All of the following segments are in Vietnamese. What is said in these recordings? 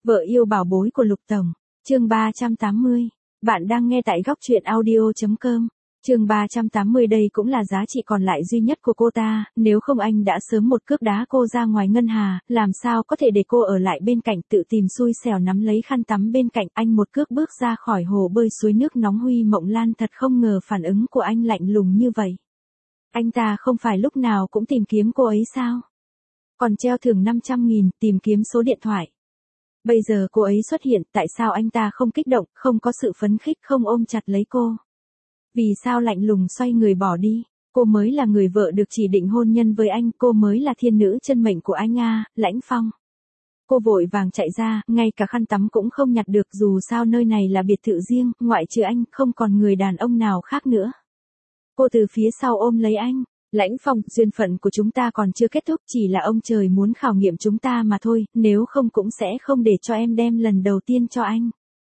Vợ yêu bảo bối của Lục Tổng, chương 380. Bạn đang nghe tại góc truyện audio.com. Chương 380 đây cũng là giá trị còn lại duy nhất của cô ta, nếu không anh đã sớm một cước đá cô ra ngoài ngân hà, làm sao có thể để cô ở lại bên cạnh tự tìm xui xẻo nắm lấy khăn tắm bên cạnh anh một cước bước ra khỏi hồ bơi suối nước nóng. Huy Mộng Lan thật không ngờ phản ứng của anh lạnh lùng như vậy. Anh ta không phải lúc nào cũng tìm kiếm cô ấy sao? Còn treo thưởng 500.000 tìm kiếm số điện thoại. Bây giờ cô ấy xuất hiện, tại sao anh ta không kích động, không có sự phấn khích, không ôm chặt lấy cô? Vì sao lạnh lùng xoay người bỏ đi? Cô mới là người vợ được chỉ định hôn nhân với anh, cô mới là thiên nữ chân mệnh của anh à, Lãnh Phong. Cô vội vàng chạy ra, ngay cả khăn tắm cũng không nhặt được, dù sao nơi này là biệt thự riêng, ngoại trừ anh, không còn người đàn ông nào khác nữa. Cô từ phía sau ôm lấy anh. Lãnh Phong, duyên phận của chúng ta còn chưa kết thúc, chỉ là ông trời muốn khảo nghiệm chúng ta mà thôi, nếu không cũng sẽ không để cho em đem lần đầu tiên cho anh.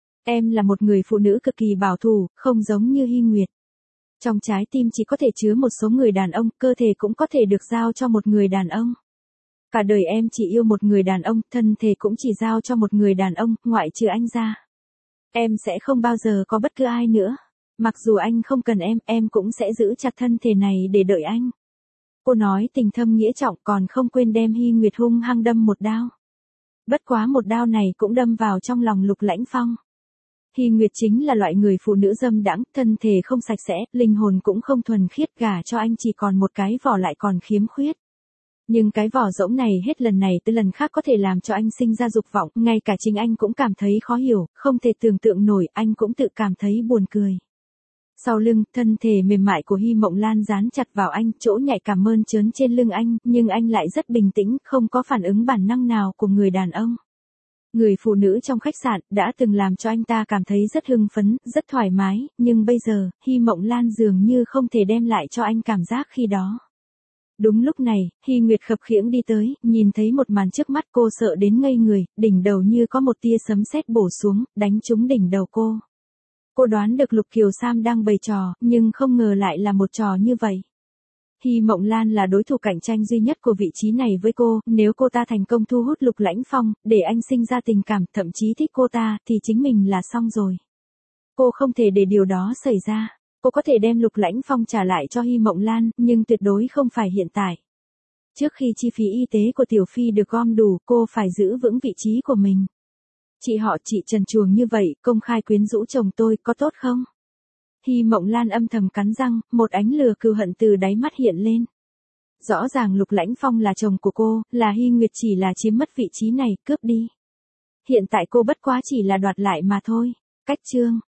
Em là một người phụ nữ cực kỳ bảo thủ, không giống như Hy Nguyệt. Trong trái tim chỉ có thể chứa một số người đàn ông, cơ thể cũng có thể được giao cho một người đàn ông. Cả đời em chỉ yêu một người đàn ông, thân thể cũng chỉ giao cho một người đàn ông, ngoại trừ anh ra. Em sẽ không bao giờ có bất cứ ai nữa. Mặc dù anh không cần em cũng sẽ giữ chặt thân thể này để đợi anh. Cô nói tình thâm nghĩa trọng, còn không quên đem Hy Nguyệt hung hăng đâm một đao. Bất quá một đao này cũng đâm vào trong lòng Lục Lãnh Phong. Hy Nguyệt chính là loại người phụ nữ dâm đãng, thân thể không sạch sẽ, linh hồn cũng không thuần khiết, gả cho anh chỉ còn một cái vỏ lại còn khiếm khuyết. Nhưng cái vỏ rỗng này hết lần này tới lần khác có thể làm cho anh sinh ra dục vọng, ngay cả chính anh cũng cảm thấy khó hiểu, không thể tưởng tượng nổi, anh cũng tự cảm thấy buồn cười. Sau lưng, thân thể mềm mại của Hy Mộng Lan dán chặt vào anh, chỗ nhạy cảm mơn trớn trên lưng anh, nhưng anh lại rất bình tĩnh, không có phản ứng bản năng nào của người đàn ông. Người phụ nữ trong khách sạn đã từng làm cho anh ta cảm thấy rất hưng phấn, rất thoải mái, nhưng bây giờ, Hy Mộng Lan dường như không thể đem lại cho anh cảm giác khi đó. Đúng lúc này, Hy Nguyệt khập khiễng đi tới, nhìn thấy một màn trước mắt cô sợ đến ngây người, đỉnh đầu như có một tia sấm sét bổ xuống, đánh trúng đỉnh đầu cô. Cô đoán được Lục Kiều Sam đang bày trò, nhưng không ngờ lại là một trò như vậy. Hy Mộng Lan là đối thủ cạnh tranh duy nhất của vị trí này với cô, nếu cô ta thành công thu hút Lục Lãnh Phong, để anh sinh ra tình cảm, thậm chí thích cô ta, thì chính mình là xong rồi. Cô không thể để điều đó xảy ra. Cô có thể đem Lục Lãnh Phong trả lại cho Hy Mộng Lan, nhưng tuyệt đối không phải hiện tại. Trước khi chi phí y tế của Tiểu Phi được gom đủ, cô phải giữ vững vị trí của mình. Chị trần truồng như vậy, công khai quyến rũ chồng tôi, có tốt không? Hy Mộng Lan âm thầm cắn răng, một ánh lửa cừu hận từ đáy mắt hiện lên. Rõ ràng Lục Lãnh Phong là chồng của cô, là Hy Nguyệt chỉ là chiếm mất vị trí này, cướp đi. Hiện tại cô bất quá chỉ là đoạt lại mà thôi. Cách chương.